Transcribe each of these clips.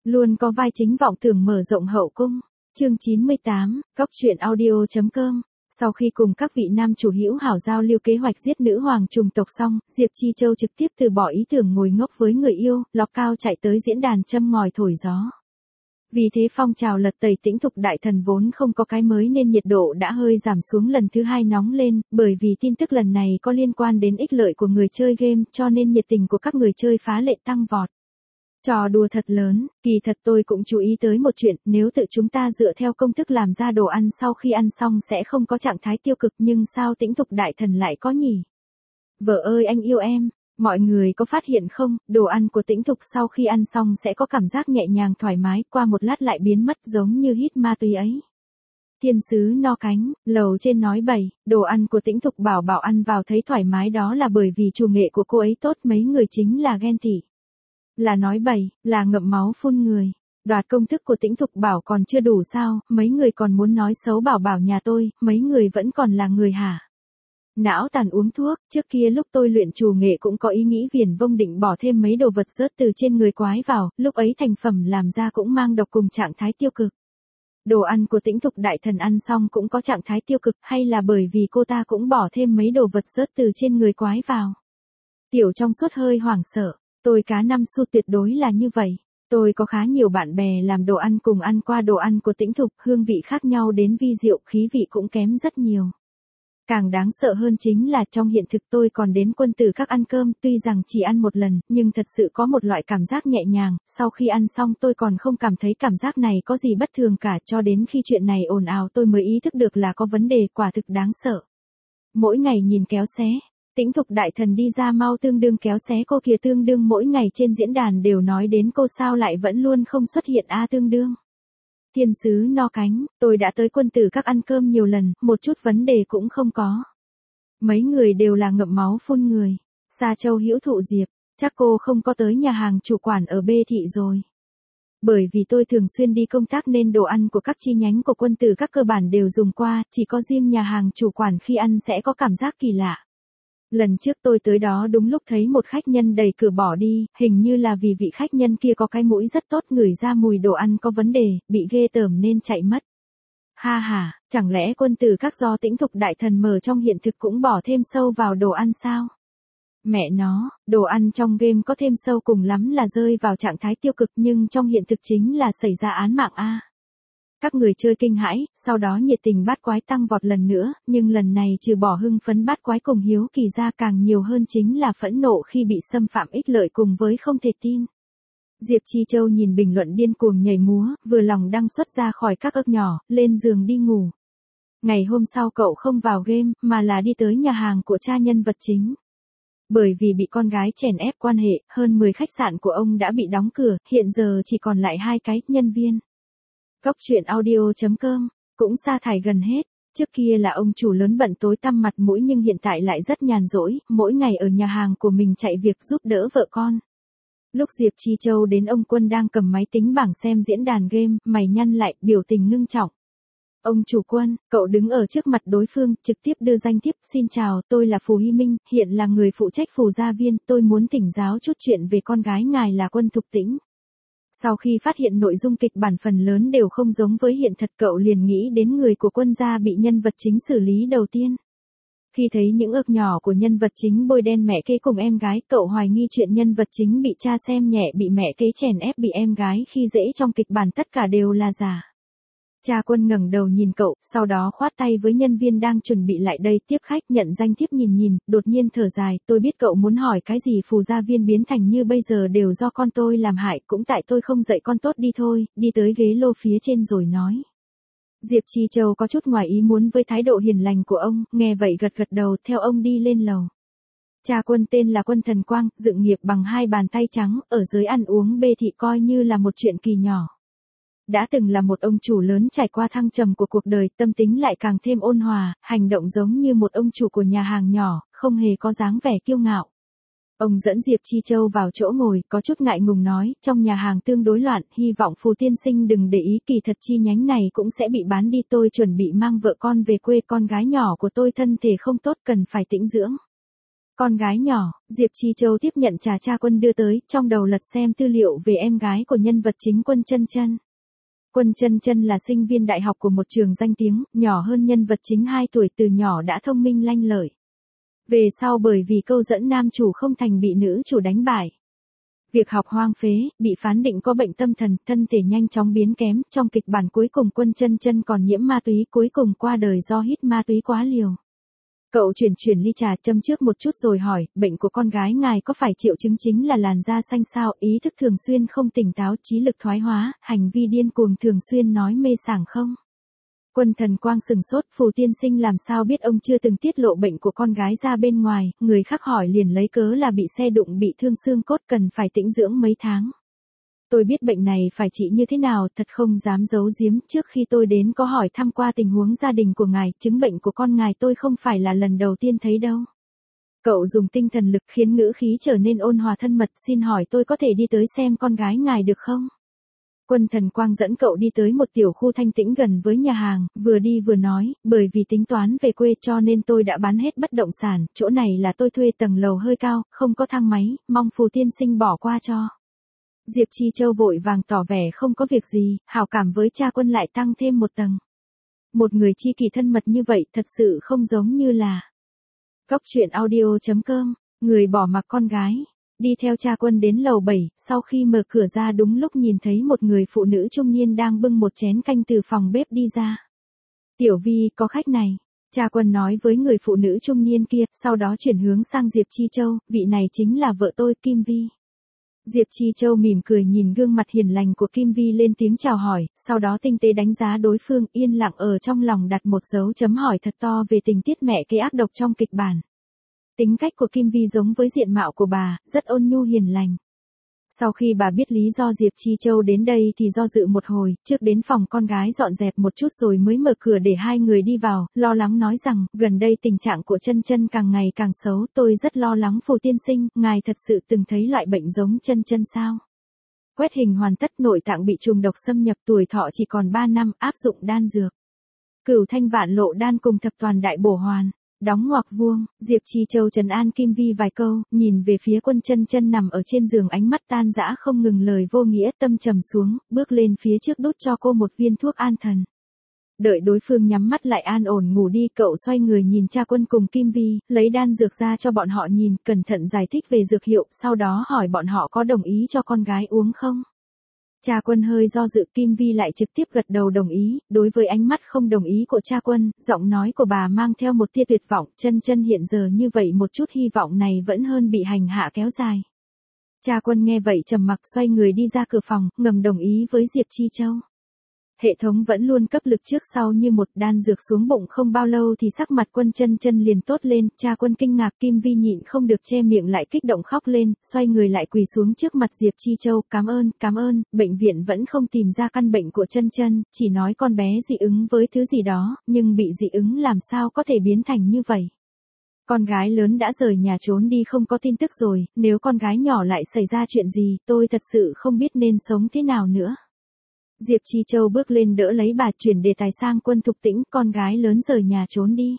Luôn có vai chính vọng tưởng mở rộng hậu cung. Chương 98, Góc truyện audio.com. Sau khi cùng các vị nam chủ hữu hảo giao lưu kế hoạch giết nữ hoàng trùng tộc xong, Diệp Chi Châu trực tiếp từ bỏ ý tưởng ngồi ngốc với người yêu, lọc cao chạy tới diễn đàn châm ngòi thổi gió. Vì thế phong trào lật tẩy Tĩnh Thục Đại Thần vốn không có cái mới nên nhiệt độ đã hơi giảm xuống lần thứ hai nóng lên, bởi vì tin tức lần này có liên quan đến ích lợi của người chơi game cho nên nhiệt tình của các người chơi phá lệ tăng vọt. Trò đùa thật lớn, kỳ thật tôi cũng chú ý tới một chuyện, nếu tự chúng ta dựa theo công thức làm ra đồ ăn sau khi ăn xong sẽ không có trạng thái tiêu cực nhưng sao Tĩnh Thục Đại Thần lại có nhỉ? Vợ ơi anh yêu em, mọi người có phát hiện không, đồ ăn của Tĩnh Thục sau khi ăn xong sẽ có cảm giác nhẹ nhàng thoải mái, qua một lát lại biến mất giống như hít ma túy ấy. Thiên sứ no cánh, lầu trên nói bậy, đồ ăn của Tĩnh Thục bảo bảo ăn vào thấy thoải mái đó là bởi vì chủ nghệ của cô ấy tốt, mấy người chính là ghen tị. Là nói bậy, là ngậm máu phun người. Đoạt công thức của Tĩnh Thục bảo còn chưa đủ sao, mấy người còn muốn nói xấu bảo bảo nhà tôi, mấy người vẫn còn là người hả? Não tàn uống thuốc, trước kia lúc tôi luyện chủ nghệ cũng có ý nghĩ viển vông định bỏ thêm mấy đồ vật rớt từ trên người quái vào, lúc ấy thành phẩm làm ra cũng mang độc cùng trạng thái tiêu cực. Đồ ăn của Tĩnh Thục Đại Thần ăn xong cũng có trạng thái tiêu cực, hay là bởi vì cô ta cũng bỏ thêm mấy đồ vật rớt từ trên người quái vào? Tiểu trong suốt hơi hoảng sợ. Tôi cá năm xu tuyệt đối là như vậy. Tôi có khá nhiều bạn bè làm đồ ăn cùng ăn qua đồ ăn của Tĩnh Thục, hương vị khác nhau đến vi diệu, khí vị cũng kém rất nhiều. Càng đáng sợ hơn chính là trong hiện thực tôi còn đến Quân Tử Các ăn cơm, tuy rằng chỉ ăn một lần, nhưng thật sự có một loại cảm giác nhẹ nhàng, sau khi ăn xong tôi còn không cảm thấy cảm giác này có gì bất thường cả, cho đến khi chuyện này ồn ào tôi mới ý thức được là có vấn đề, quả thực đáng sợ. Mỗi ngày nhìn kéo xé. Tĩnh Thục Đại Thần đi ra mau, tương đương kéo xé cô kìa, tương đương mỗi ngày trên diễn đàn đều nói đến cô sao lại vẫn luôn không xuất hiện tương đương. Thiên sứ no cánh, tôi đã tới Quân Tử Các ăn cơm nhiều lần, một chút vấn đề cũng không có. Mấy người đều là ngậm máu phun người. Sa Châu Hữu Thụ Diệp, chắc cô không có tới nhà hàng chủ quản ở B thị rồi. Bởi vì tôi thường xuyên đi công tác nên đồ ăn của các chi nhánh của Quân Tử Các cơ bản đều dùng qua, chỉ có riêng nhà hàng chủ quản khi ăn sẽ có cảm giác kỳ lạ. Lần trước tôi tới đó đúng lúc thấy một khách nhân đẩy cửa bỏ đi, hình như là vì vị khách nhân kia có cái mũi rất tốt, ngửi ra mùi đồ ăn có vấn đề, bị ghê tởm nên chạy mất. Ha ha, chẳng lẽ Quân Tử Các do Tĩnh Thục Đại Thần mở trong hiện thực cũng bỏ thêm sâu vào đồ ăn sao? Mẹ nó, đồ ăn trong game có thêm sâu cùng lắm là rơi vào trạng thái tiêu cực nhưng trong hiện thực chính là xảy ra án mạng a. Các người chơi kinh hãi, sau đó nhiệt tình bát quái tăng vọt lần nữa, nhưng lần này trừ bỏ hưng phấn bát quái cùng hiếu kỳ ra càng nhiều hơn chính là phẫn nộ khi bị xâm phạm ích lợi cùng với không thể tin. Diệp Chi Châu nhìn bình luận điên cuồng nhảy múa, vừa lòng đăng xuất ra khỏi các ức nhỏ, lên giường đi ngủ. Ngày hôm sau cậu không vào game, mà là đi tới nhà hàng của cha nhân vật chính. Bởi vì bị con gái chèn ép quan hệ, hơn 10 khách sạn của ông đã bị đóng cửa, hiện giờ chỉ còn lại 2 cái nhân viên. Góc truyện audio.com, cũng sa thải gần hết, trước kia là ông chủ lớn bận tối tăm mặt mũi nhưng hiện tại lại rất nhàn rỗi, mỗi ngày ở nhà hàng của mình chạy việc giúp đỡ vợ con. Lúc Diệp Chi Châu đến ông Quân đang cầm máy tính bảng xem diễn đàn game, mày nhăn lại, biểu tình ngưng trọng. Ông chủ Quân, cậu đứng ở trước mặt đối phương, trực tiếp đưa danh thiếp, xin chào, tôi là Phù Hy Minh, hiện là người phụ trách Phù Gia Viên, tôi muốn thỉnh giáo chút chuyện về con gái ngài là Quân Thục Tĩnh. Sau khi phát hiện nội dung kịch bản phần lớn đều không giống với hiện thật, cậu liền nghĩ đến người của Quân gia bị nhân vật chính xử lý đầu tiên. Khi thấy những ước nhỏ của nhân vật chính bôi đen mẹ kế cùng em gái, cậu hoài nghi chuyện nhân vật chính bị cha xem nhẹ, bị mẹ kế chèn ép, bị em gái khi dễ trong kịch bản tất cả đều là giả. Cha Quân ngẩng đầu nhìn cậu, sau đó khoát tay với nhân viên đang chuẩn bị lại đây tiếp khách, nhận danh thiếp nhìn, đột nhiên thở dài, tôi biết cậu muốn hỏi cái gì, Phù Gia Viên biến thành như bây giờ đều do con tôi làm hại, cũng tại tôi không dạy con tốt đi thôi, đi tới ghế lô phía trên rồi nói. Diệp Chi Châu có chút ngoài ý muốn với thái độ hiền lành của ông, nghe vậy gật gật đầu, theo ông đi lên lầu. Cha Quân tên là Quân Thần Quang, dựng nghiệp bằng 2 bàn tay trắng, ở giới ăn uống B thị coi như là một chuyện kỳ nhỏ. Đã từng là một ông chủ lớn trải qua thăng trầm của cuộc đời, tâm tính lại càng thêm ôn hòa, hành động giống như một ông chủ của nhà hàng nhỏ, không hề có dáng vẻ kiêu ngạo. Ông dẫn Diệp Chi Châu vào chỗ ngồi, có chút ngại ngùng nói, trong nhà hàng tương đối loạn, hy vọng Phù tiên sinh đừng để ý, kỳ thật chi nhánh này cũng sẽ bị bán đi, tôi chuẩn bị mang vợ con về quê, con gái nhỏ của tôi thân thể không tốt cần phải tĩnh dưỡng. Con gái nhỏ, Diệp Chi Châu tiếp nhận trà cha Quân đưa tới, trong đầu lật xem tư liệu về em gái của nhân vật chính Quân Chân Chân. Quân Chân Chân là sinh viên đại học của một trường danh tiếng, nhỏ hơn nhân vật chính 2 tuổi, từ nhỏ đã thông minh lanh lợi. Về sau bởi vì câu dẫn nam chủ không thành bị nữ chủ đánh bại. Việc học hoang phế, bị phán định có bệnh tâm thần, thân thể nhanh chóng biến kém, trong kịch bản cuối cùng Quân Chân Chân còn nhiễm ma túy, cuối cùng qua đời do hít ma túy quá liều. Cậu chuyển ly trà, châm trước một chút rồi hỏi, bệnh của con gái ngài có phải triệu chứng chính là làn da xanh sao, ý thức thường xuyên không tỉnh táo, trí lực thoái hóa, hành vi điên cuồng, thường xuyên nói mê sảng không? Quân Thần Quang sừng sốt, Phù tiên sinh làm sao biết ông chưa từng tiết lộ bệnh của con gái ra bên ngoài, người khác hỏi liền lấy cớ là bị xe đụng bị thương xương cốt cần phải tĩnh dưỡng mấy tháng. Tôi biết bệnh này phải trị như thế nào, thật không dám giấu giếm, trước khi tôi đến có hỏi thăm qua tình huống gia đình của ngài, chứng bệnh của con ngài tôi không phải là lần đầu tiên thấy đâu. Cậu dùng tinh thần lực khiến ngữ khí trở nên ôn hòa thân mật, xin hỏi tôi có thể đi tới xem con gái ngài được không? Quân Thần Quang dẫn cậu đi tới một tiểu khu thanh tĩnh gần với nhà hàng, vừa đi vừa nói, bởi vì tính toán về quê cho nên tôi đã bán hết bất động sản, chỗ này là tôi thuê tầng lầu hơi cao, không có thang máy, mong Phù tiên sinh bỏ qua cho. Diệp Chi Châu vội vàng tỏ vẻ không có việc gì, hảo cảm với cha Quân lại tăng thêm một tầng. Một người chi kỷ thân mật như vậy thật sự không giống như là. Góc truyện audio.com, người bỏ mặc con gái. Đi theo cha Quân đến lầu 7, sau khi mở cửa ra đúng lúc nhìn thấy một người phụ nữ trung niên đang bưng một chén canh từ phòng bếp đi ra. Tiểu Vi, có khách này. Cha Quân nói với người phụ nữ trung niên kia, sau đó chuyển hướng sang Diệp Chi Châu, vị này chính là vợ tôi, Kim Vi. Diệp Chi Châu mỉm cười nhìn gương mặt hiền lành của Kim Vi lên tiếng chào hỏi, sau đó tinh tế đánh giá đối phương, yên lặng ở trong lòng đặt một dấu chấm hỏi thật to về tình tiết mẹ kế ác độc trong kịch bản. Tính cách của Kim Vi giống với diện mạo của bà, rất ôn nhu hiền lành. Sau khi bà biết lý do Diệp Chi Châu đến đây thì do dự một hồi, trước đến phòng con gái dọn dẹp một chút rồi mới mở cửa để hai người đi vào, lo lắng nói rằng, gần đây tình trạng của Chân Chân càng ngày càng xấu, tôi rất lo lắng Phù tiên sinh, ngài thật sự từng thấy loại bệnh giống Chân Chân sao? Quét hình hoàn tất, nội tạng bị trùng độc xâm nhập, tuổi thọ chỉ còn 3 năm, áp dụng đan dược. Cửu Thanh Vạn Lộ đan cùng thập toàn đại bổ hoàn. Đóng ngoặc vuông, Diệp Chi Châu trấn an Kim Vi vài câu, nhìn về phía Quân Chân Chân nằm ở trên giường, ánh mắt tan rã không ngừng lời vô nghĩa, tâm trầm xuống, bước lên phía trước đút cho cô một viên thuốc an thần. Đợi đối phương nhắm mắt lại an ổn ngủ đi, cậu xoay người nhìn cha Quân cùng Kim Vi, lấy đan dược ra cho bọn họ nhìn, cẩn thận giải thích về dược hiệu, sau đó hỏi bọn họ có đồng ý cho con gái uống không. Cha Quân hơi do dự, Kim Vi lại trực tiếp gật đầu đồng ý, đối với ánh mắt không đồng ý của cha Quân, giọng nói của bà mang theo một tia tuyệt vọng, Chân Chân hiện giờ như vậy một chút hy vọng này vẫn hơn bị hành hạ kéo dài. Cha Quân nghe vậy trầm mặc xoay người đi ra cửa phòng, ngầm đồng ý với Diệp Chi Châu. Hệ thống vẫn luôn cấp lực trước sau như một, đan dược xuống bụng không bao lâu thì sắc mặt Quân Chân Chân liền tốt lên, cha Quân kinh ngạc, Kim Vi nhịn không được che miệng lại kích động khóc lên, xoay người lại quỳ xuống trước mặt Diệp Chi Châu, cảm ơn, bệnh viện vẫn không tìm ra căn bệnh của Chân Chân, chỉ nói con bé dị ứng với thứ gì đó, nhưng bị dị ứng làm sao có thể biến thành như vậy. Con gái lớn đã rời nhà trốn đi không có tin tức rồi, nếu con gái nhỏ lại xảy ra chuyện gì, tôi thật sự không biết nên sống thế nào nữa. Diệp Chi Châu bước lên đỡ lấy bà, chuyển đề tài sang Quân Thục Tĩnh, con gái lớn rời nhà trốn đi.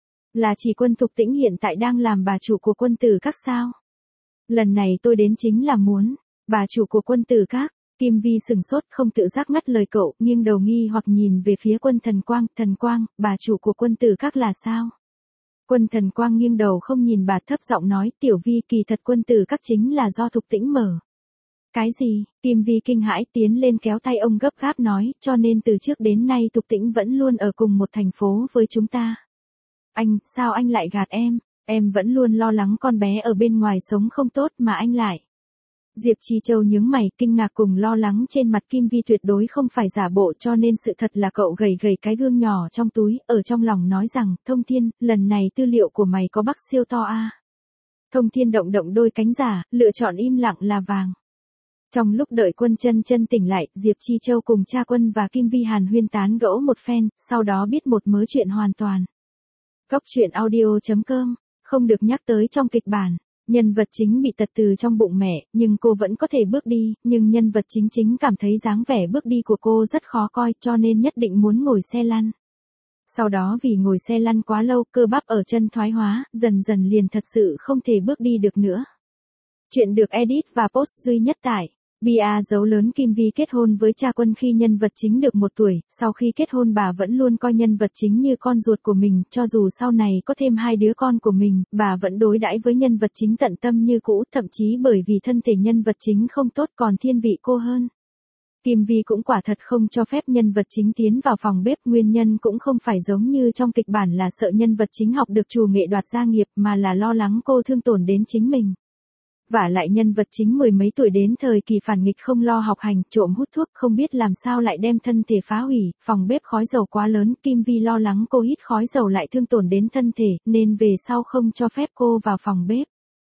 Là chỉ Quân Thục Tĩnh hiện tại đang làm bà chủ của Quân Tử Các sao? Lần này tôi đến chính là muốn, bà chủ của Quân Tử Các. Kim Vi sừng sốt không tự giác ngắt lời cậu, nghiêng đầu nghi hoặc nhìn về phía Quân Thần Quang, bà chủ của Quân Tử Các là sao? Quân Thần Quang nghiêng đầu không nhìn bà, thấp giọng nói, Tiểu Vi, kỳ thật Quân Tử Các chính là do Thục Tĩnh mở. Cái gì? Kim Vi kinh hãi tiến lên kéo tay ông gấp gáp nói, cho nên từ trước đến nay Thục Tĩnh vẫn luôn ở cùng một thành phố với chúng ta. Anh, sao anh lại gạt em vẫn luôn lo lắng con bé ở bên ngoài sống không tốt mà anh lại. Diệp Chi Châu nhướng mày, kinh ngạc cùng lo lắng trên mặt Kim Vi tuyệt đối không phải giả bộ, cho nên sự thật là cậu gầy cái gương nhỏ trong túi, ở trong lòng nói rằng, Thông Thiên, lần này tư liệu của mày có bắc siêu to a. Thông Thiên động đôi cánh giả, lựa chọn im lặng là vàng. Trong lúc đợi Quân Chân Chân tỉnh lại, Diệp Chi Châu cùng cha Quân và Kim Vi hàn huyên tán gẫu một phen, sau đó biết một mớ chuyện hoàn toàn. Góc truyện audio.com, không được nhắc tới trong kịch bản. Nhân vật chính bị tật từ trong bụng mẹ, nhưng cô vẫn có thể bước đi, nhưng nhân vật chính cảm thấy dáng vẻ bước đi của cô rất khó coi, cho nên nhất định muốn ngồi xe lăn. Sau đó vì ngồi xe lăn quá lâu, cơ bắp ở chân thoái hóa, dần dần liền thật sự không thể bước đi được nữa. Chuyện được edit và post duy nhất tại Bia dấu lớn Kim Vi kết hôn với cha Quân khi nhân vật chính được 1 tuổi, sau khi kết hôn bà vẫn luôn coi nhân vật chính như con ruột của mình, cho dù sau này có thêm 2 đứa con của mình, bà vẫn đối đãi với nhân vật chính tận tâm như cũ, thậm chí bởi vì thân thể nhân vật chính không tốt còn thiên vị cô hơn. Kim Vi cũng quả thật không cho phép nhân vật chính tiến vào phòng bếp, nguyên nhân cũng không phải giống như trong kịch bản là sợ nhân vật chính học được trù nghệ đoạt gia nghiệp mà là lo lắng cô thương tổn đến chính mình. Vả lại nhân vật chính 10 mấy tuổi đến thời kỳ phản nghịch không lo học hành, trộm hút thuốc, không biết làm sao lại đem thân thể phá hủy, phòng bếp khói dầu quá lớn, Kim Vi lo lắng cô hít khói dầu lại thương tổn đến thân thể, nên về sau không cho phép cô vào phòng bếp.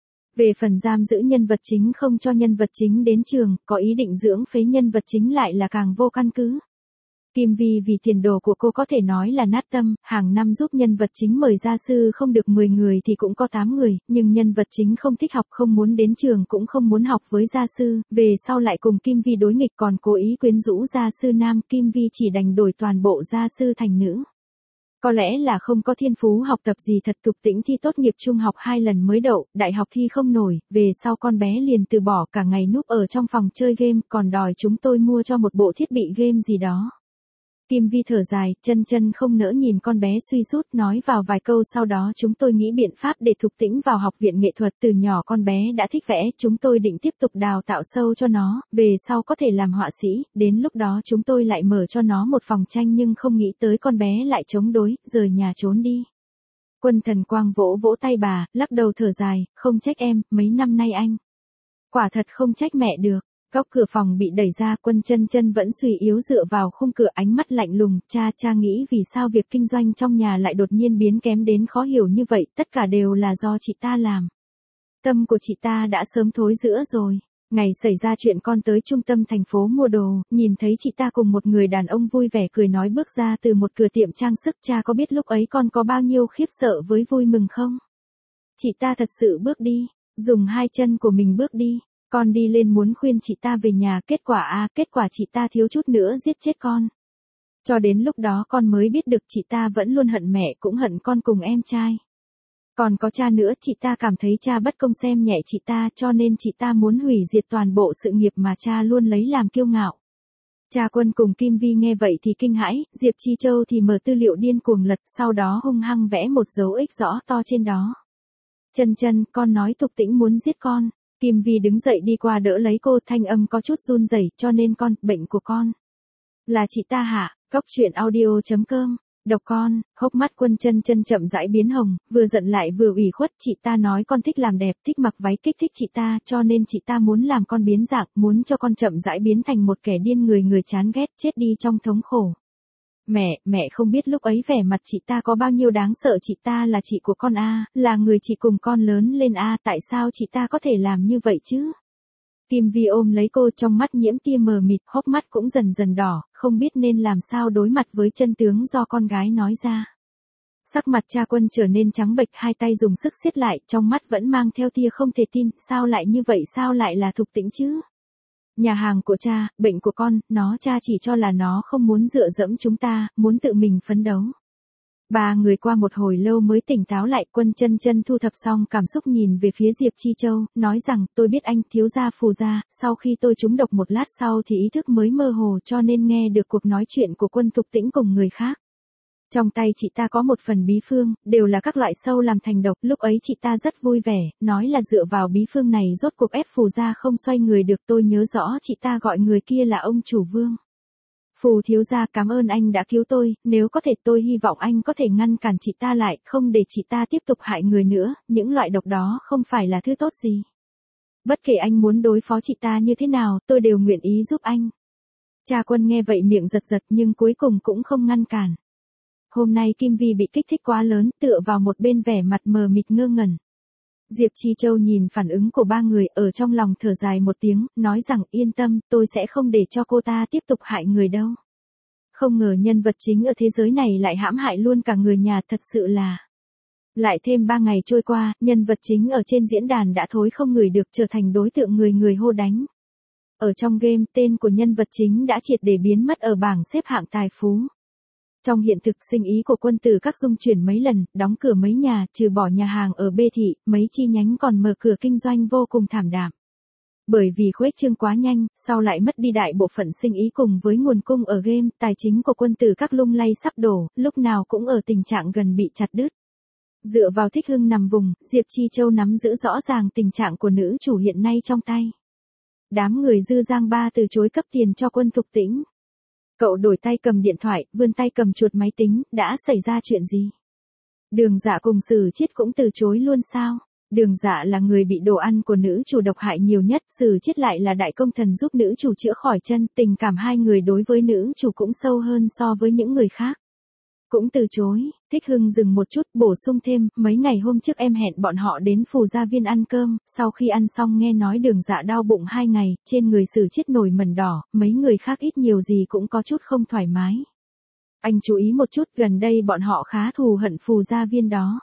Về phần giam giữ nhân vật chính không cho nhân vật chính đến trường, có ý định dưỡng phế nhân vật chính lại là càng vô căn cứ. Kim Vi vì tiền đồ của cô có thể nói là nát tâm, hàng năm giúp nhân vật chính mời gia sư không được 10 người thì cũng có 8 người, nhưng nhân vật chính không thích học, không muốn đến trường cũng không muốn học với gia sư, về sau lại cùng Kim Vi đối nghịch còn cố ý quyến rũ gia sư nam, Kim Vi chỉ đành đổi toàn bộ gia sư thành nữ. Có lẽ là không có thiên phú học tập gì thật, Tục Tĩnh thi tốt nghiệp trung học 2 lần mới đậu, đại học thi không nổi, về sau con bé liền từ bỏ, cả ngày núp ở trong phòng chơi game, còn đòi chúng tôi mua cho một bộ thiết bị game gì đó. Kim Vi thở dài, chân chân không nỡ nhìn con bé suy sút, nói vào vài câu sau đó chúng tôi nghĩ biện pháp để Thục Tĩnh vào học viện nghệ thuật, từ nhỏ con bé đã thích vẽ, chúng tôi định tiếp tục đào tạo sâu cho nó, về sau có thể làm họa sĩ, đến lúc đó chúng tôi lại mở cho nó một phòng tranh nhưng không nghĩ tới con bé lại chống đối, rời nhà trốn đi. Quân Thần Quang vỗ vỗ tay bà, lắc đầu thở dài, không trách em, mấy năm nay anh. Quả thật không trách mẹ được. Góc cửa phòng bị đẩy ra, Quân Chân Chân vẫn suy yếu dựa vào khung cửa, ánh mắt lạnh lùng, cha nghĩ vì sao việc kinh doanh trong nhà lại đột nhiên biến kém đến khó hiểu như vậy, tất cả đều là do chị ta làm. Tâm của chị ta đã sớm thối rữa rồi. Ngày xảy ra chuyện con tới trung tâm thành phố mua đồ, nhìn thấy chị ta cùng một người đàn ông vui vẻ cười nói bước ra từ một cửa tiệm trang sức, cha có biết lúc ấy con có bao nhiêu khiếp sợ với vui mừng không? Chị ta thật sự bước đi, dùng 2 chân của mình bước đi. Con đi lên muốn khuyên chị ta về nhà, kết quả chị ta thiếu chút nữa giết chết con. Cho đến lúc đó con mới biết được chị ta vẫn luôn hận mẹ cũng hận con cùng em trai. Còn có cha nữa, chị ta cảm thấy cha bất công xem nhẹ chị ta cho nên chị ta muốn hủy diệt toàn bộ sự nghiệp mà cha luôn lấy làm kiêu ngạo. Cha Quân cùng Kim Vi nghe vậy thì kinh hãi, Diệp Chi Châu thì mở tư liệu điên cuồng lật, sau đó hung hăng vẽ một dấu X rõ to trên đó. Chân Chân, con nói Thục Tĩnh muốn giết con. Kim Vi đứng dậy đi qua đỡ lấy cô, thanh âm có chút run rẩy, cho nên bệnh của con là chị ta hả? Cóc truyện audio.com. Độc con, hốc mắt Quân Chân Chân chậm rãi biến hồng, vừa giận lại vừa ủy khuất, chị ta nói con thích làm đẹp, thích mặc váy, kích thích chị ta, cho nên chị ta muốn làm con biến dạng, muốn cho con chậm rãi biến thành một kẻ điên, người chán ghét, chết đi trong thống khổ. Mẹ không biết lúc ấy vẻ mặt chị ta có bao nhiêu đáng sợ, chị ta là chị của con a, là người chị cùng con lớn lên a, tại sao chị ta có thể làm như vậy chứ? Kim Vi ôm lấy cô, trong mắt nhiễm tia mờ mịt, hốc mắt cũng dần dần đỏ, không biết nên làm sao đối mặt với chân tướng do con gái nói ra. Sắc mặt cha Quân trở nên trắng bệch, 2 tay dùng sức siết lại, trong mắt vẫn mang theo tia không thể tin, sao lại như vậy, sao lại là Thục Tĩnh chứ? Nhà hàng của cha, bệnh của con, cha chỉ cho là nó không muốn dựa dẫm chúng ta, muốn tự mình phấn đấu. 3 người qua một hồi lâu mới tỉnh táo lại, Quân Chân Chân thu thập xong cảm xúc nhìn về phía Diệp Chi Châu, nói rằng, tôi biết anh, thiếu gia Phù gia, sau khi tôi trúng độc một lát sau thì ý thức mới mơ hồ cho nên nghe được cuộc nói chuyện của Quân Thục Tĩnh cùng người khác. Trong tay chị ta có một phần bí phương, đều là các loại sâu làm thành độc, lúc ấy chị ta rất vui vẻ, nói là dựa vào bí phương này rốt cuộc ép Phù gia không xoay người được, tôi nhớ rõ chị ta gọi người kia là ông chủ Vương. Phù thiếu gia, cảm ơn anh đã cứu tôi, nếu có thể tôi hy vọng anh có thể ngăn cản chị ta lại, không để chị ta tiếp tục hại người nữa, những loại độc đó không phải là thứ tốt gì. Bất kể anh muốn đối phó chị ta như thế nào, tôi đều nguyện ý giúp anh. Cha Quân nghe vậy miệng giật giật nhưng cuối cùng cũng không ngăn cản. Hôm nay Kim Vi bị kích thích quá lớn, tựa vào một bên vẻ mặt mờ mịt ngơ ngẩn. Diệp Chi Châu nhìn phản ứng của 3 người, ở trong lòng thở dài một tiếng, nói rằng yên tâm, tôi sẽ không để cho cô ta tiếp tục hại người đâu. Không ngờ nhân vật chính ở thế giới này lại hãm hại luôn cả người nhà, thật sự là. Lại thêm 3 ngày trôi qua, nhân vật chính ở trên diễn đàn đã thối không ngửi được, trở thành đối tượng người hô đánh. Ở trong game, tên của nhân vật chính đã triệt để biến mất ở bảng xếp hạng tài phú. Trong hiện thực sinh ý của quân tử các dung chuyển mấy lần, đóng cửa mấy nhà, trừ bỏ nhà hàng ở B thị, mấy chi nhánh còn mở cửa kinh doanh vô cùng thảm đạm. Bởi vì khuếch trương quá nhanh, sau lại mất đi đại bộ phận sinh ý cùng với nguồn cung ở game, tài chính của quân tử các lung lay sắp đổ, lúc nào cũng ở tình trạng gần bị chặt đứt. Dựa vào Thích Hưng nằm vùng, Diệp Chi Châu nắm giữ rõ ràng tình trạng của nữ chủ hiện nay trong tay. Đám người Dư Giang Ba từ chối cấp tiền cho Quân Thục Tĩnh. Cậu đổi tay cầm điện thoại, vươn tay cầm chuột máy tính, đã xảy ra chuyện gì? Đường Dạ cùng Sử Chiết cũng từ chối luôn sao? Đường Dạ là người bị đồ ăn của nữ chủ độc hại nhiều nhất, Sử Chiết lại là đại công thần giúp nữ chủ chữa khỏi chân, tình cảm hai người đối với nữ chủ cũng sâu hơn so với những người khác. Cũng từ chối. Thích Hưng dừng một chút, bổ sung thêm, mấy ngày hôm trước em hẹn bọn họ đến Phù Gia Viên ăn cơm, sau khi ăn xong nghe nói Đường Dạ đau bụng 2 ngày, trên người Sử Chiết nổi mẩn đỏ, mấy người khác ít nhiều gì cũng có chút không thoải mái. Anh chú ý một chút, gần đây bọn họ khá thù hận Phù Gia Viên đó.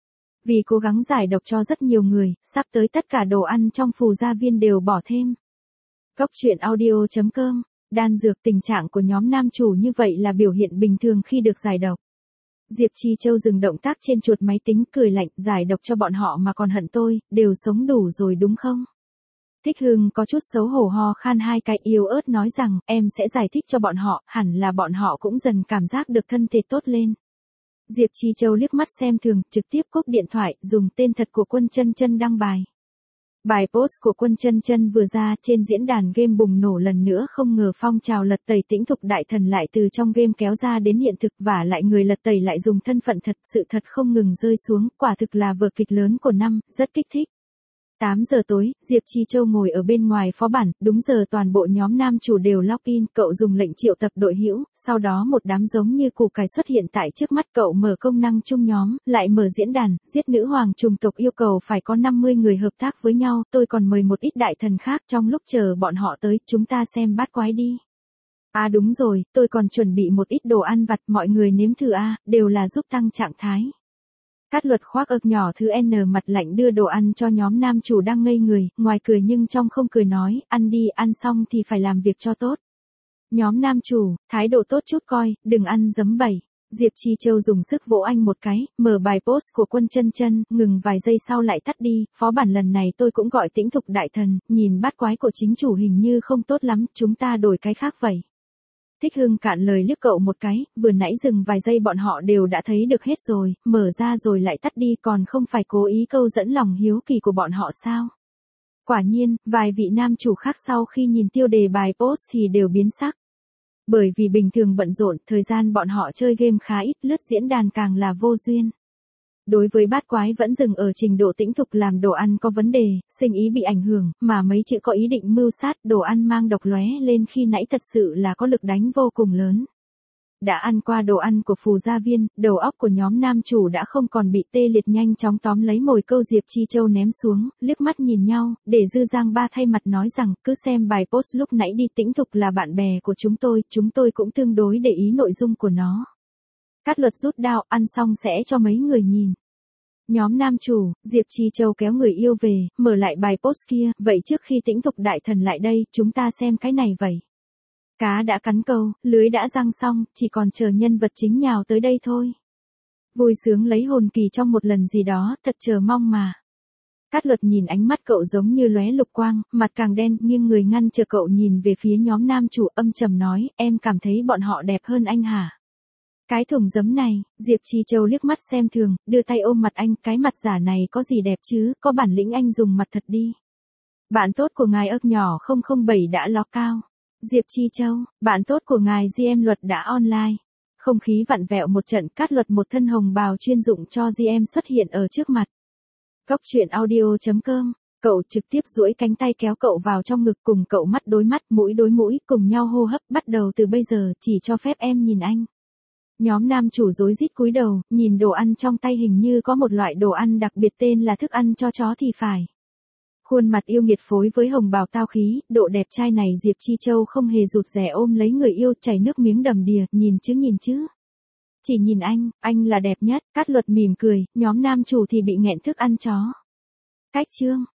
Vì cố gắng giải độc cho rất nhiều người, sắp tới tất cả đồ ăn trong Phù Gia Viên đều bỏ thêm. Cốc truyện audio.com. Đan dược, tình trạng của nhóm nam chủ như vậy là biểu hiện bình thường khi được giải độc. Diệp Chi Châu dừng động tác trên chuột máy tính, cười lạnh, giải độc cho bọn họ mà còn hận tôi, đều sống đủ rồi đúng không? Thích Hưng có chút xấu hổ ho khan 2 cái, yếu ớt nói rằng, em sẽ giải thích cho bọn họ, hẳn là bọn họ cũng dần cảm giác được thân thể tốt lên. Diệp Chi Châu liếc mắt xem thường, trực tiếp cúp điện thoại, dùng tên thật của Quân Chân Chân đăng bài. Bài post của Quân Chân Chân vừa ra, trên diễn đàn game bùng nổ lần nữa, không ngờ phong trào lật tẩy Tĩnh Thục đại thần lại từ trong game kéo ra đến hiện thực, và lại người lật tẩy lại dùng thân phận thật, sự thật không ngừng rơi xuống, quả thực là vở kịch lớn của năm, rất kích thích. 8 giờ tối, Diệp Chi Châu ngồi ở bên ngoài phó bản, đúng giờ toàn bộ nhóm nam chủ đều login, cậu dùng lệnh triệu tập đội hữu, sau đó một đám giống như củ cải xuất hiện tại trước mắt cậu, mở công năng chung nhóm, lại mở diễn đàn, giết nữ hoàng chủng tộc yêu cầu phải có 50 người hợp tác với nhau, tôi còn mời một ít đại thần khác, trong lúc chờ bọn họ tới, chúng ta xem bát quái đi. À đúng rồi, tôi còn chuẩn bị một ít đồ ăn vặt, mọi người nếm thử đều là giúp tăng trạng thái. Cát Luật khoác ực nhỏ thứ N mặt lạnh đưa đồ ăn cho nhóm nam chủ đang ngây người, ngoài cười nhưng trong không cười nói, ăn đi, ăn xong thì phải làm việc cho tốt. Nhóm nam chủ, thái độ tốt chút coi, đừng ăn giấm bẩy. Diệp Chi Châu dùng sức vỗ anh một cái, mở bài post của Quân Chân Chân, ngừng vài giây sau lại tắt đi, phó bản lần này tôi cũng gọi Tĩnh Thục đại thần, nhìn bát quái của chính chủ hình như không tốt lắm, chúng ta đổi cái khác vậy. Thích Hưng cạn lời liếc cậu một cái, vừa nãy dừng vài giây bọn họ đều đã thấy được hết rồi, mở ra rồi lại tắt đi, còn không phải cố ý câu dẫn lòng hiếu kỳ của bọn họ sao? Quả nhiên, vài vị nam chủ khác sau khi nhìn tiêu đề bài post thì đều biến sắc. Bởi vì bình thường bận rộn, thời gian bọn họ chơi game khá ít, lướt diễn đàn càng là vô duyên. Đối với bát quái vẫn dừng ở trình độ Tĩnh Thục làm đồ ăn có vấn đề, sinh ý bị ảnh hưởng, mà mấy chữ có ý định mưu sát, đồ ăn mang độc lóe lên khi nãy thật sự là có lực đánh vô cùng lớn. Đã ăn qua đồ ăn của Phù Gia Viên, đầu óc của nhóm nam chủ đã không còn bị tê liệt, nhanh chóng tóm lấy mồi câu Diệp Chi Châu ném xuống, liếc mắt nhìn nhau, để Dư Giang Ba thay mặt nói rằng, cứ xem bài post lúc nãy đi, Tĩnh Thục là bạn bè của chúng tôi cũng tương đối để ý nội dung của nó. Cát Luật rút đao, ăn xong sẽ cho mấy người nhìn. Nhóm nam chủ, Diệp Chi Châu kéo người yêu về, mở lại bài post kia, vậy trước khi Tĩnh Thục đại thần lại đây, chúng ta xem cái này vậy. Cá đã cắn câu, lưới đã giăng xong, chỉ còn chờ nhân vật chính nhào tới đây thôi. Vui sướng lấy hồn kỳ trong một lần gì đó, thật chờ mong mà. Cát Luật nhìn ánh mắt cậu giống như lóe lục quang, mặt càng đen, nghiêng người ngăn chờ cậu nhìn về phía nhóm nam chủ, âm trầm nói, em cảm thấy bọn họ đẹp hơn anh hả? Cái thùng giấm này, Diệp Chi Châu liếc mắt xem thường, đưa tay ôm mặt anh, cái mặt giả này có gì đẹp chứ, có bản lĩnh anh dùng mặt thật đi. Bạn tốt của ngài ức nhỏ 007 đã ló cao. Diệp Chi Châu, bạn tốt của ngài GM Luật đã online. Không khí vặn vẹo một trận, Cát Luật một thân hồng bào chuyên dụng cho GM xuất hiện ở trước mặt. Cốc truyện audio.com, cậu trực tiếp duỗi cánh tay kéo cậu vào trong ngực, cùng cậu mắt đối mắt, mũi đối mũi, cùng nhau hô hấp, bắt đầu từ bây giờ, chỉ cho phép em nhìn anh. Nhóm nam chủ rối rít cúi đầu, nhìn đồ ăn trong tay, hình như có một loại đồ ăn đặc biệt tên là thức ăn cho chó thì phải. Khuôn mặt yêu nghiệt phối với hồng bào tao khí, độ đẹp trai này Diệp Chi Châu không hề rụt rè ôm lấy người yêu, chảy nước miếng đầm đìa, nhìn chứ. Chỉ nhìn anh là đẹp nhất, Cát Luật mỉm cười, nhóm nam chủ thì bị nghẹn thức ăn chó. Cách chương.